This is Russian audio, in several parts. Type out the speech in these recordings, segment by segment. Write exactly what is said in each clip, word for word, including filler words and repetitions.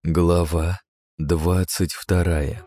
Глава двадцать вторая.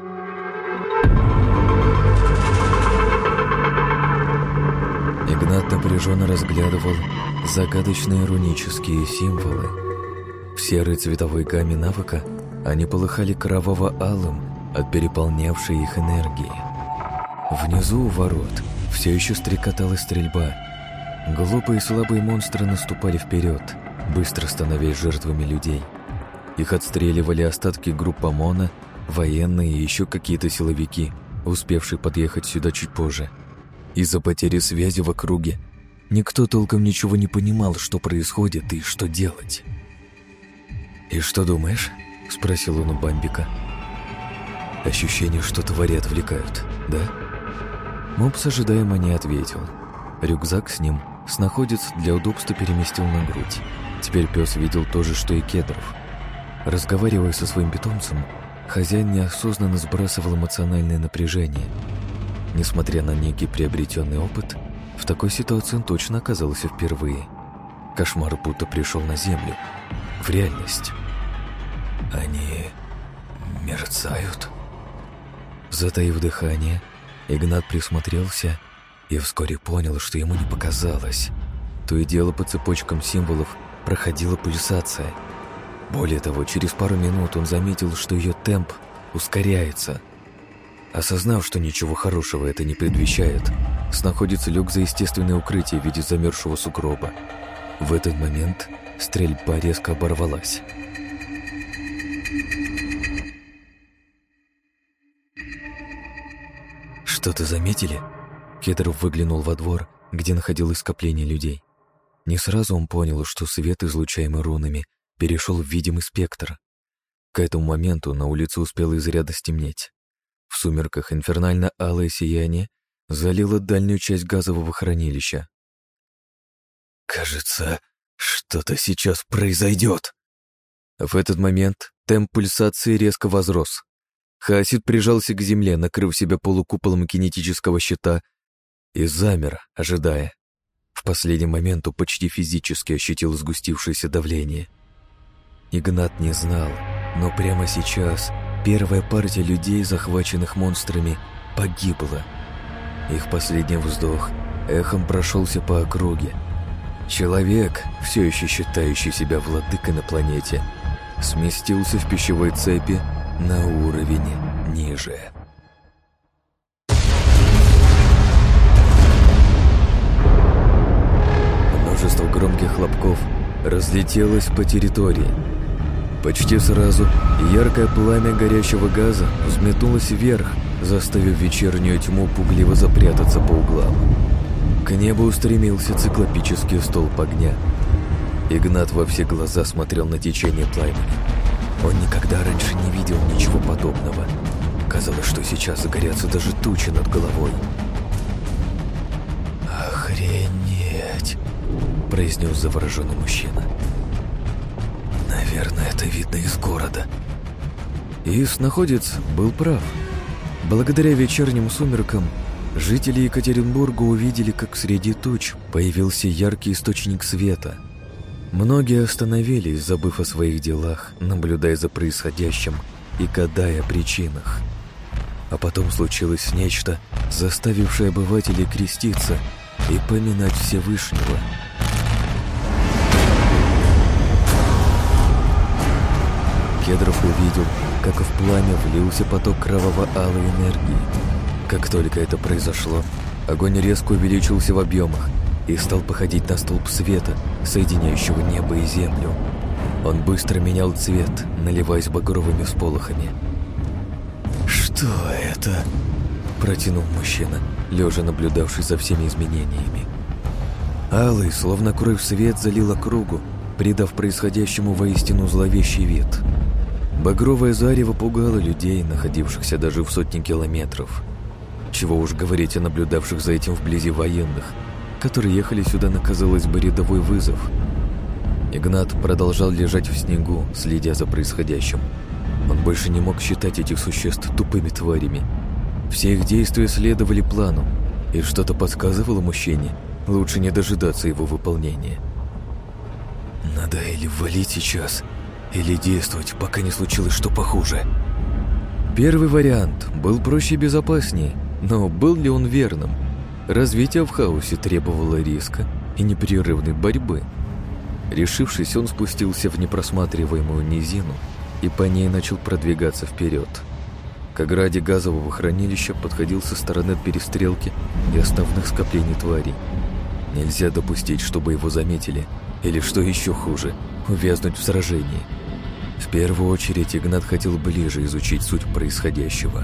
Игнат напряженно разглядывал загадочные рунические символы. В серой цветовой гамме навыка они полыхали кроваво-алым от переполнявшей их энергии. Внизу у ворот все еще стрекотала стрельба. Глупые и слабые монстры наступали вперед, быстро становясь жертвами людей. Их отстреливали остатки групп ОМОНа, военные и еще какие-то силовики, успевшие подъехать сюда чуть позже. Из-за потери связи в округе никто толком ничего не понимал, что происходит и что делать. «И что думаешь?» — спросил он у Бамбика. «Ощущение, что твари отвлекают, да?» Мопс ожидаемо не ответил. Рюкзак с ним снаходец для удобства переместил на грудь. Теперь пес видел то же, что и Кедров. Разговаривая со своим питомцем, хозяин неосознанно сбрасывал эмоциональное напряжение. Несмотря на некий приобретенный опыт, в такой ситуации он точно оказался впервые. Кошмар будто пришел на землю, в реальность. «Они мерцают?» Затаив дыхание, Игнат присмотрелся и вскоре понял, что ему не показалось. То и дело по цепочкам символов проходила пульсация. Более того, через пару минут он заметил, что ее темп ускоряется. Осознав, что ничего хорошего это не предвещает, снаходец лег за естественное укрытие в виде замерзшего сугроба. В этот момент стрельба резко оборвалась. «Что-то заметили?» Кедров выглянул во двор, где находилось скопление людей. Не сразу он понял, что свет, излучаемый рунами, перешел в видимый спектр. К этому моменту на улице успело изрядно стемнеть. В сумерках инфернально-алое сияние залило дальнюю часть газового хранилища. «Кажется, что-то сейчас произойдет!» В этот момент темп пульсации резко возрос. Хаосид прижался к земле, накрыв себя полукуполом кинетического щита, и замер, ожидая. В последний момент он почти физически ощутил сгустившееся давление. Игнат не знал, но прямо сейчас первая партия людей, захваченных монстрами, погибла. Их последний вздох эхом прошелся по округе. Человек, все еще считающий себя владыкой на планете, сместился в пищевой цепи на уровень ниже. Множество громких хлопков разлетелось по территории. Почти сразу яркое пламя горящего газа взметнулось вверх, заставив вечернюю тьму пугливо запрятаться по углам. К небу устремился циклопический столб огня. Игнат во все глаза смотрел на течение пламени. Он никогда раньше не видел ничего подобного. Казалось, что сейчас загорятся даже тучи над головой. «Охренеть!» — произнес завороженный мужчина. «Наверное, это видно из города». И снаходец был прав. Благодаря вечерним сумеркам жители Екатеринбурга увидели, как среди туч появился яркий источник света. Многие остановились, забыв о своих делах, наблюдая за происходящим и гадая о причинах. А потом случилось нечто, заставившее обывателей креститься и поминать Всевышнего. Кедров увидел, как в пламя влился поток кроваво-алой энергии. Как только это произошло, огонь резко увеличился в объемах и стал походить на столб света, соединяющего небо и землю. Он быстро менял цвет, наливаясь багровыми всполохами. «Что это?» – протянул мужчина, лежа наблюдавший за всеми изменениями. Алый, словно кровь, свет залил округу, придав происходящему воистину зловещий вид. Багровое зарево пугало людей, находившихся даже в сотни километров. Чего уж говорить о наблюдавших за этим вблизи военных, которые ехали сюда на, казалось бы, рядовой вызов. Игнат продолжал лежать в снегу, следя за происходящим. Он больше не мог считать этих существ тупыми тварями. Все их действия следовали плану, и что-то подсказывало мужчине, лучше не дожидаться его выполнения. «Надо или валить сейчас, или действовать, пока не случилось что похуже. Первый вариант был проще и безопаснее, но был ли он верным? Развитие в хаосе требовало риска и непрерывной борьбы. Решившись, он спустился в непросматриваемую низину и по ней начал продвигаться вперед. К ограде газового хранилища подходил со стороны от перестрелки и основных скоплений тварей. Нельзя допустить, чтобы его заметили, или, что еще хуже, увязнуть в сражении. В первую очередь Игнат хотел ближе изучить суть происходящего.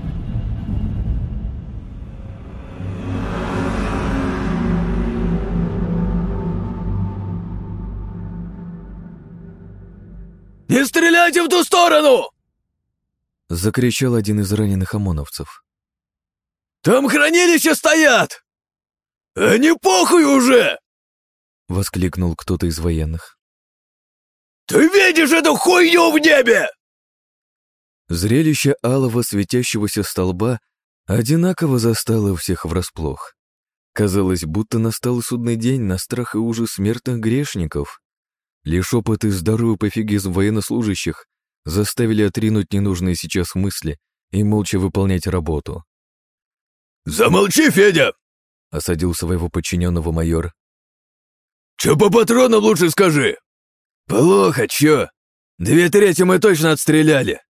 «Не стреляйте в ту сторону!» — закричал один из раненых ОМОНовцев. «Там хранилища стоят! А не похуй уже!» — воскликнул кто-то из военных. «Ты видишь эту хуйню в небе?» Зрелище алого светящегося столба одинаково застало всех врасплох. Казалось, будто настал судный день на страх и ужас смертных грешников. Лишь опыт и здоровый пофигизм военнослужащих заставили отринуть ненужные сейчас мысли и молча выполнять работу. «Замолчи, Федя!» — осадил своего подчиненного майор. «Чё по патронам лучше скажи?» «Плохо, чё? Две трети мы точно отстреляли».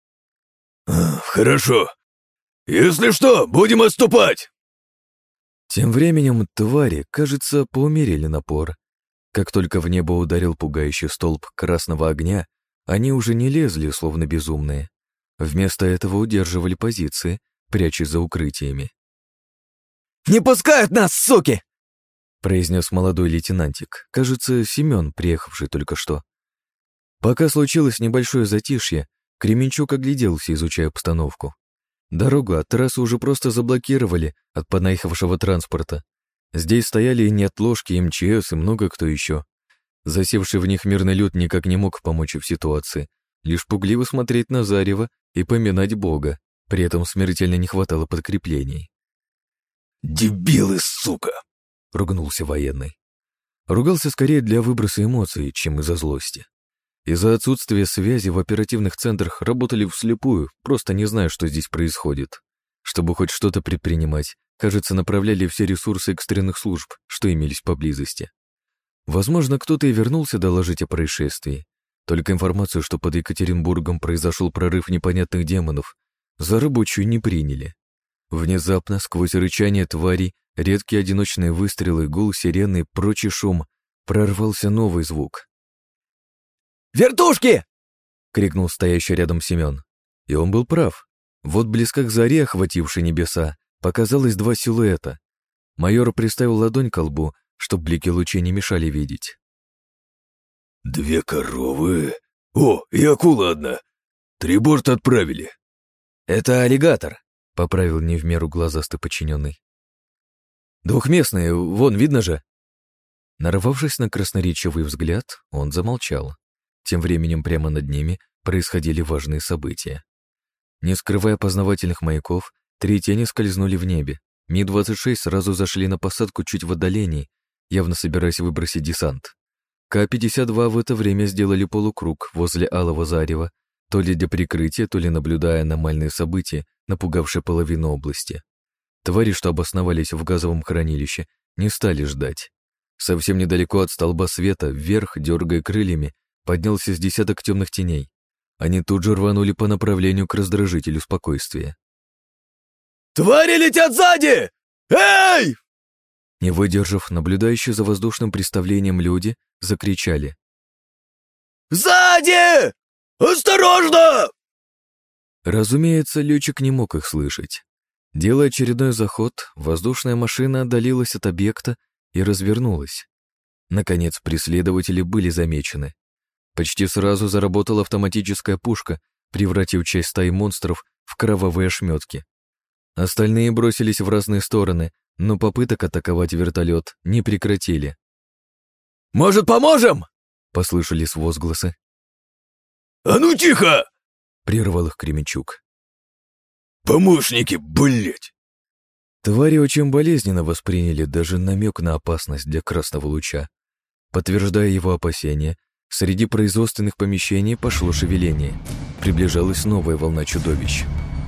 «Хорошо. Если что, будем отступать!» Тем временем твари, кажется, поумерили напор. Как только в небо ударил пугающий столб красного огня, они уже не лезли, словно безумные. Вместо этого удерживали позиции, прячась за укрытиями. «Не пускают нас, суки!» — произнес молодой лейтенантик, кажется, Семен, приехавший только что. Пока случилось небольшое затишье, Кременчук огляделся, изучая обстановку. Дорогу от трассы уже просто заблокировали от поднаехавшего транспорта. Здесь стояли и неотложки, и МЧС, и много кто еще. Засевший в них мирный люд никак не мог помочь в ситуации, лишь пугливо смотреть на зарево и поминать Бога, при этом смертельно не хватало подкреплений. «Дебилы, сука!» — ругнулся военный. Ругался скорее для выброса эмоций, чем из-за злости. Из-за отсутствия связи в оперативных центрах работали вслепую, просто не зная, что здесь происходит. Чтобы хоть что-то предпринимать, кажется, направляли все ресурсы экстренных служб, что имелись поблизости. Возможно, кто-то и вернулся доложить о происшествии. Только информацию, что под Екатеринбургом произошел прорыв непонятных демонов, за рабочую не приняли. Внезапно, сквозь рычание тварей, редкие одиночные выстрелы, гул сирены и прочий шум, прорвался новый звук. «Вертушки!» — крикнул стоящий рядом Семен. И он был прав. В отблесках зари, охватившей небеса, показалось два силуэта. Майор приставил ладонь к лбу, чтоб блики лучей не мешали видеть. «Две коровы. О, и акула одна. Три борта отправили». «Это аллигатор», — поправил не в меру глазастый подчиненный. «Двухместные, вон, видно же». Нарвавшись на красноречивый взгляд, он замолчал. Тем временем прямо над ними происходили важные события. Не скрывая познавательных маяков, три тени скользнули в небе. Ми двадцать шесть сразу зашли на посадку чуть в отдалении, явно собираясь выбросить десант. Ка пятьдесят два в это время сделали полукруг возле алого зарева, то ли для прикрытия, то ли наблюдая аномальные события, напугавшие половину области. Твари, что обосновались в газовом хранилище, не стали ждать. Совсем недалеко от столба света, вверх, дергая крыльями, поднялся с десяток темных теней. Они тут же рванули по направлению к раздражителю спокойствия. «Твари летят сзади! Эй!» Не выдержав, наблюдающие за воздушным представлением люди закричали. «Сзади! Осторожно!» Разумеется, летчик не мог их слышать. Делая очередной заход, воздушная машина отдалилась от объекта и развернулась. Наконец, преследователи были замечены. Почти сразу заработала автоматическая пушка, превратив часть стаи монстров в кровавые ошметки. Остальные бросились в разные стороны, но попыток атаковать вертолет не прекратили. «Может, поможем?» — послышались возгласы. «А ну тихо!» — прервал их Кременчук. «Помощники, блять!» Твари очень болезненно восприняли даже намек на опасность для красного луча. Подтверждая его опасения, Среди производственных помещений пошло шевеление. Приближалась новая волна чудовищ.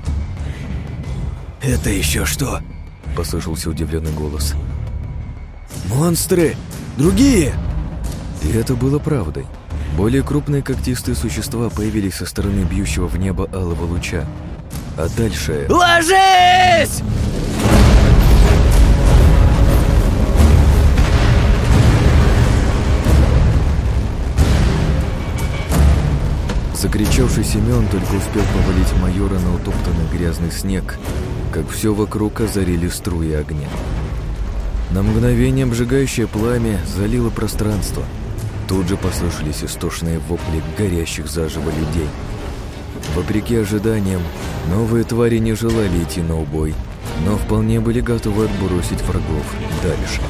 «Это еще что?» — послышался удивленный голос. «Монстры! Другие!» И это было правдой. Более крупные когтистые существа появились со стороны бьющего в небо алого луча. А дальше... «Ложись!» Закричавший Семен только успел повалить майора на утоптанный грязный снег, как все вокруг озарили струи огня. На мгновение обжигающее пламя залило пространство. Тут же послышались истошные вопли горящих заживо людей. Вопреки ожиданиям, новые твари не желали идти на убой, но вполне были готовы отбросить врагов дальше.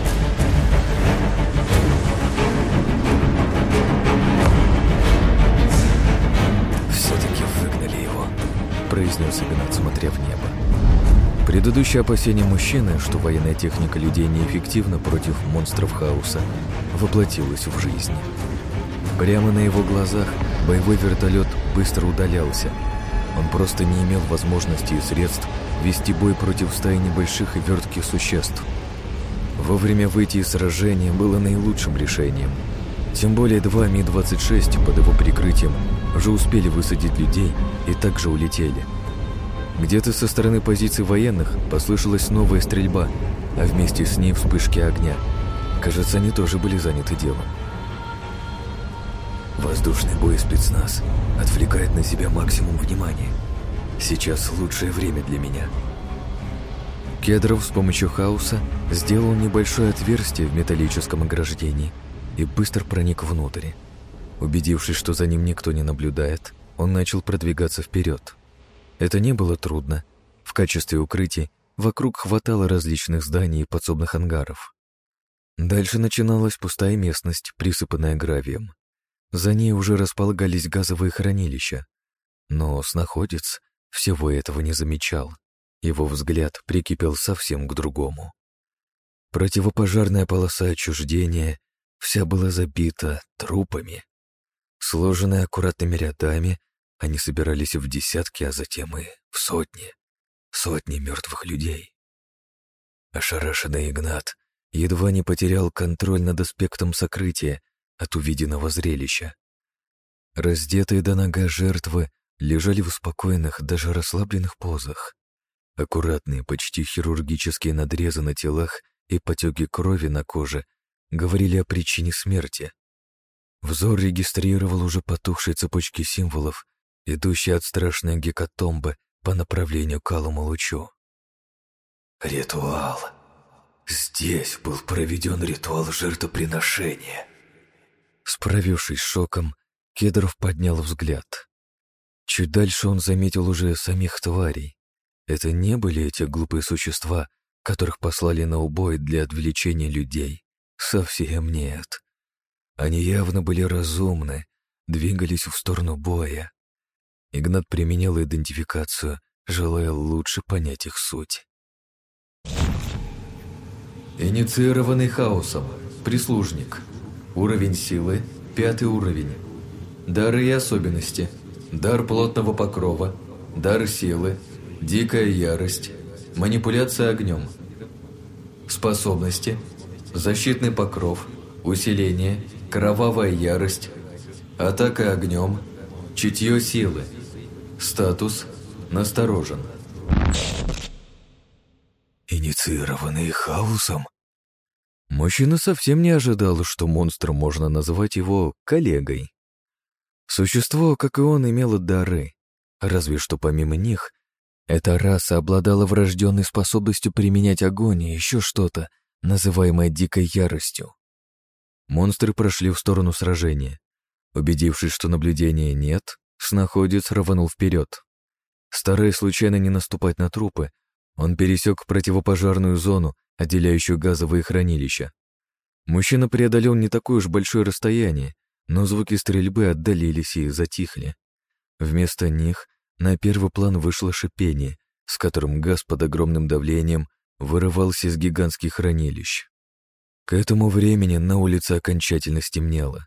«Все-таки выгнали его», — произнес Игнат, смотря в небо. Предыдущее опасение мужчины, что военная техника людей неэффективна против монстров хаоса, воплотилось в жизнь. Прямо на его глазах боевой вертолет быстро удалялся. Он просто не имел возможности и средств вести бой против стаи небольших и вертких существ. Вовремя выйти из сражения было наилучшим решением. Тем более два Ми двадцать шесть под его прикрытием уже успели высадить людей и также улетели. Где-то со стороны позиций военных послышалась новая стрельба, а вместе с ней вспышки огня. Кажется, они тоже были заняты делом. Воздушный бой спецназ отвлекает на себя максимум внимания. Сейчас лучшее время для меня. Кедров с помощью хаоса сделал небольшое отверстие в металлическом ограждении и быстро проник внутрь. Убедившись, что за ним никто не наблюдает, он начал продвигаться вперед. Это не было трудно. В качестве укрытия вокруг хватало различных зданий и подсобных ангаров. Дальше начиналась пустая местность, присыпанная гравием. За ней уже располагались газовые хранилища. Но снаходец всего этого не замечал. Его взгляд прикипел совсем к другому. Противопожарная полоса отчуждения вся была забита трупами. Сложенные аккуратными рядами, они собирались в десятки, а затем и в сотни. Сотни мертвых людей. Ошарашенный Игнат едва не потерял контроль над аспектом сокрытия от увиденного зрелища. Раздетые до нога жертвы лежали в спокойных, даже расслабленных позах. Аккуратные, почти хирургические надрезы на телах и потеки крови на коже говорили о причине смерти. Взор регистрировал уже потухшие цепочки символов, идущие от страшной гекатомбы по направлению к алому лучу. Ритуал. Здесь был проведен ритуал жертвоприношения. Справившись с шоком, Кедров поднял взгляд. Чуть дальше он заметил уже самих тварей. Это не были эти глупые существа, которых послали на убой для отвлечения людей. Совсем нет. Они явно были разумны, двигались в сторону боя. Игнат применил идентификацию, желая лучше понять их суть. Инициированный хаосом. Прислужник. Уровень силы – пятый уровень. Дары и особенности. Дар плотного покрова. Дар силы. Дикая ярость. Манипуляция огнем. Способности. Защитный покров. Усиление. Кровавая ярость. Атака огнем. Чутье силы. Статус – насторожен. Инициированный хаосом? Мужчина совсем не ожидал, что монстром можно назвать его коллегой. Существо, как и он, имело дары, разве что помимо них, эта раса обладала врожденной способностью применять огонь и еще что-то, называемое дикой яростью. Монстры прошли в сторону сражения. Убедившись, что наблюдения нет, снаходец рванул вперед. Стараясь случайно не наступать на трупы, он пересек противопожарную зону, отделяющую газовые хранилища. Мужчина преодолел не такое уж большое расстояние, но звуки стрельбы отдалились и затихли. Вместо них на первый план вышло шипение, с которым газ под огромным давлением вырывался из гигантских хранилищ. К этому времени на улице окончательно стемнело.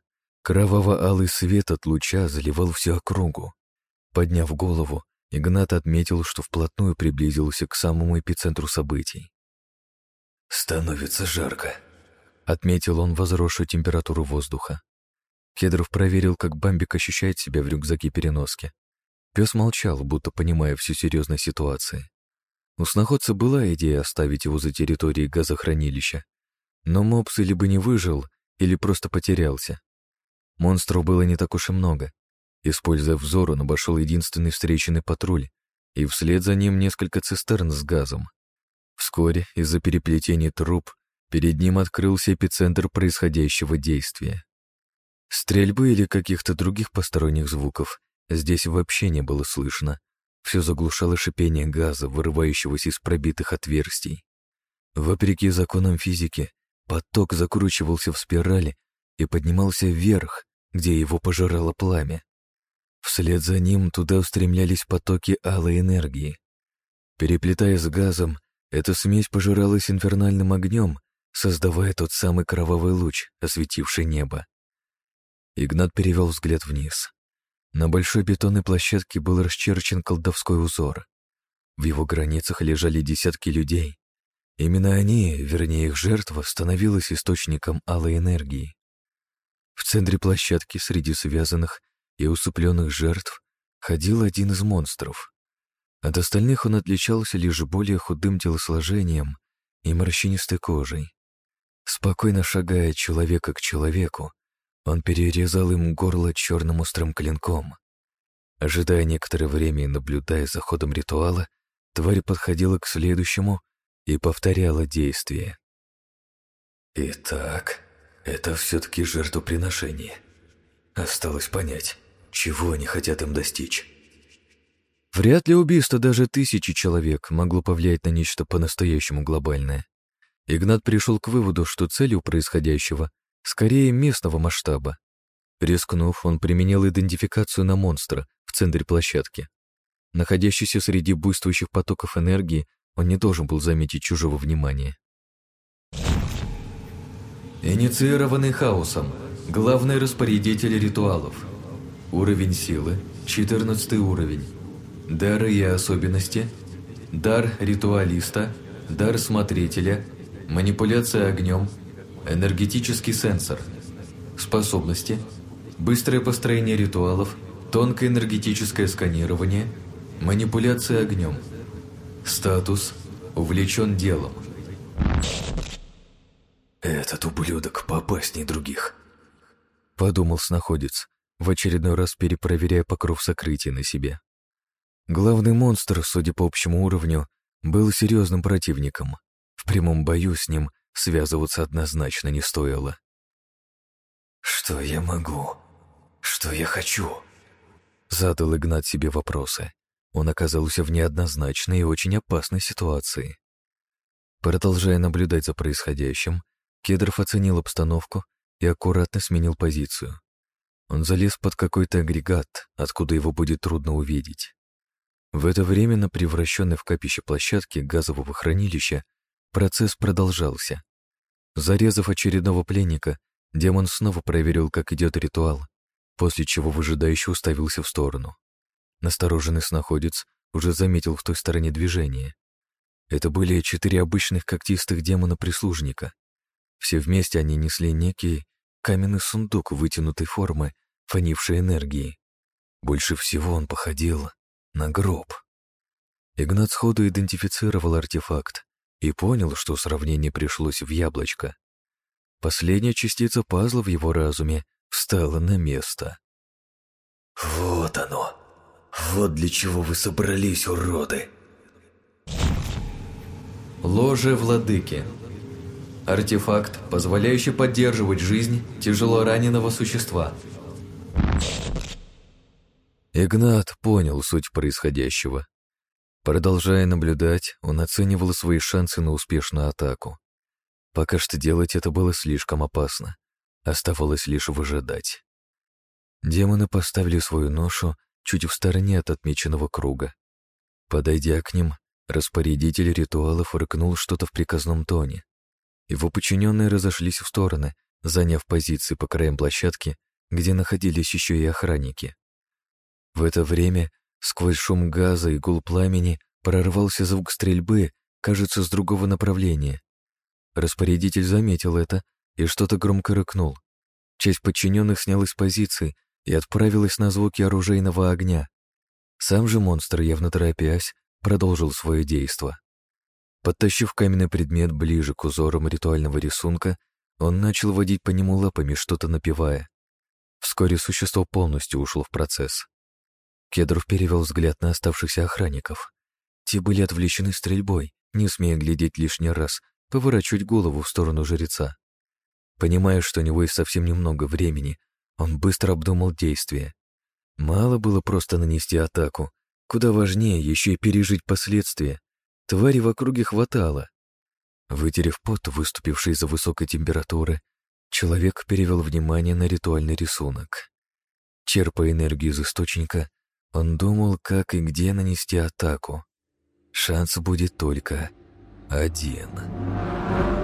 Кроваво-алый свет от луча заливал всю округу. Подняв голову, Игнат отметил, что вплотную приблизился к самому эпицентру событий. «Становится жарко», — отметил он возросшую температуру воздуха. Кедров проверил, как Бамбик ощущает себя в рюкзаке-переноске. Пес молчал, будто понимая всю серьезность ситуации. У сноходца была идея оставить его за территорией газохранилища, но мопс или бы не выжил, или просто потерялся. Монстров было не так уж и много. Используя взор, он обошел единственный встреченный патруль, и вслед за ним несколько цистерн с газом. Вскоре, из-за переплетения труб, перед ним открылся эпицентр происходящего действия. Стрельбы или каких-то других посторонних звуков здесь вообще не было слышно. Все заглушало шипение газа, вырывающегося из пробитых отверстий. Вопреки законам физики, поток закручивался в спирали и поднимался вверх, где его пожирало пламя. Вслед за ним туда устремлялись потоки алой энергии. Переплетаясь с газом, эта смесь пожиралась инфернальным огнем, создавая тот самый кровавый луч, осветивший небо. Игнат перевел взгляд вниз. На большой бетонной площадке был расчерчен колдовской узор. В его границах лежали десятки людей. Именно они, вернее их жертва, становилась источником алой энергии. В центре площадки среди связанных и усыпленных жертв ходил один из монстров. От остальных он отличался лишь более худым телосложением и морщинистой кожей. Спокойно шагая от человека к человеку, он перерезал им горло черным острым клинком. Ожидая некоторое время и наблюдая за ходом ритуала, тварь подходила к следующему и повторяла действие. «Итак, это все-таки жертвоприношение. Осталось понять, чего они хотят им достичь». Вряд ли убийство даже тысячи человек могло повлиять на нечто по-настоящему глобальное. Игнат пришел к выводу, что целью происходящего скорее местного масштаба. Рискнув, он применил идентификацию на монстра в центре площадки. Находящийся среди буйствующих потоков энергии, он не должен был заметить чужого внимания. Инициированный хаосом. Главный распорядитель ритуалов. Уровень силы – четырнадцатый уровень. Дары и особенности. Дар ритуалиста, дар смотрителя, манипуляция огнем, энергетический сенсор. Способности. Быстрое построение ритуалов, тонкое энергетическое сканирование, манипуляция огнем. Статус. Увлечен делом. «Этот ублюдок поопаснее других», — подумал сноходец, в очередной раз перепроверяя покров сокрытия на себе. Главный монстр, судя по общему уровню, был серьезным противником. В прямом бою с ним связываться однозначно не стоило. «Что я могу? Что я хочу?» Задал Игнат себе вопросы. Он оказался в неоднозначной и очень опасной ситуации. Продолжая наблюдать за происходящим, Кедров оценил обстановку и аккуратно сменил позицию. Он залез под какой-то агрегат, откуда его будет трудно увидеть. В это время на превращенной в капище площадке газового хранилища процесс продолжался. Зарезав очередного пленника, демон снова проверил, как идет ритуал, после чего выжидающе уставился в сторону. Настороженный сноходец уже заметил в той стороне движение. Это были четыре обычных когтистых демона-прислужника. Все вместе они несли некий каменный сундук вытянутой формы, фонившей энергией. Больше всего он походил на гроб. Игнат сходу идентифицировал артефакт и понял, что сравнение пришлось в яблочко. Последняя частица пазла в его разуме встала на место. «Вот оно! Вот для чего вы собрались, уроды!» Ложе владыки. Артефакт, позволяющий поддерживать жизнь тяжело раненого существа. Игнат понял суть происходящего. Продолжая наблюдать, он оценивал свои шансы на успешную атаку. Пока что делать это было слишком опасно. Оставалось лишь выжидать. Демоны поставили свою ношу чуть в стороне от отмеченного круга. Подойдя к ним, распорядитель ритуалов рыкнул что-то в приказном тоне. Его подчиненные разошлись в стороны, заняв позиции по краям площадки где находились еще и охранники. В это время сквозь шум газа и гул пламени прорвался звук стрельбы, кажется, с другого направления. Распорядитель заметил это и что-то громко рыкнул. Часть подчиненных снялась с позиции и отправилась на звуки оружейного огня. Сам же монстр, явно торопясь, продолжил свое действо. Подтащив каменный предмет ближе к узорам ритуального рисунка, он начал водить по нему лапами, что-то напевая. Вскоре существо полностью ушло в процесс. Кедров перевел взгляд на оставшихся охранников. Те были отвлечены стрельбой, не смея глядеть лишний раз, поворачивать голову в сторону жреца. Понимая, что у него есть совсем немного времени, он быстро обдумал действия. Мало было просто нанести атаку, куда важнее еще и пережить последствия. Твари в округе хватало. Вытерев пот, выступивший из-за высокой температуры, человек перевел внимание на ритуальный рисунок. Черпая энергию из источника, он думал, как и где нанести атаку. Шанс будет только один.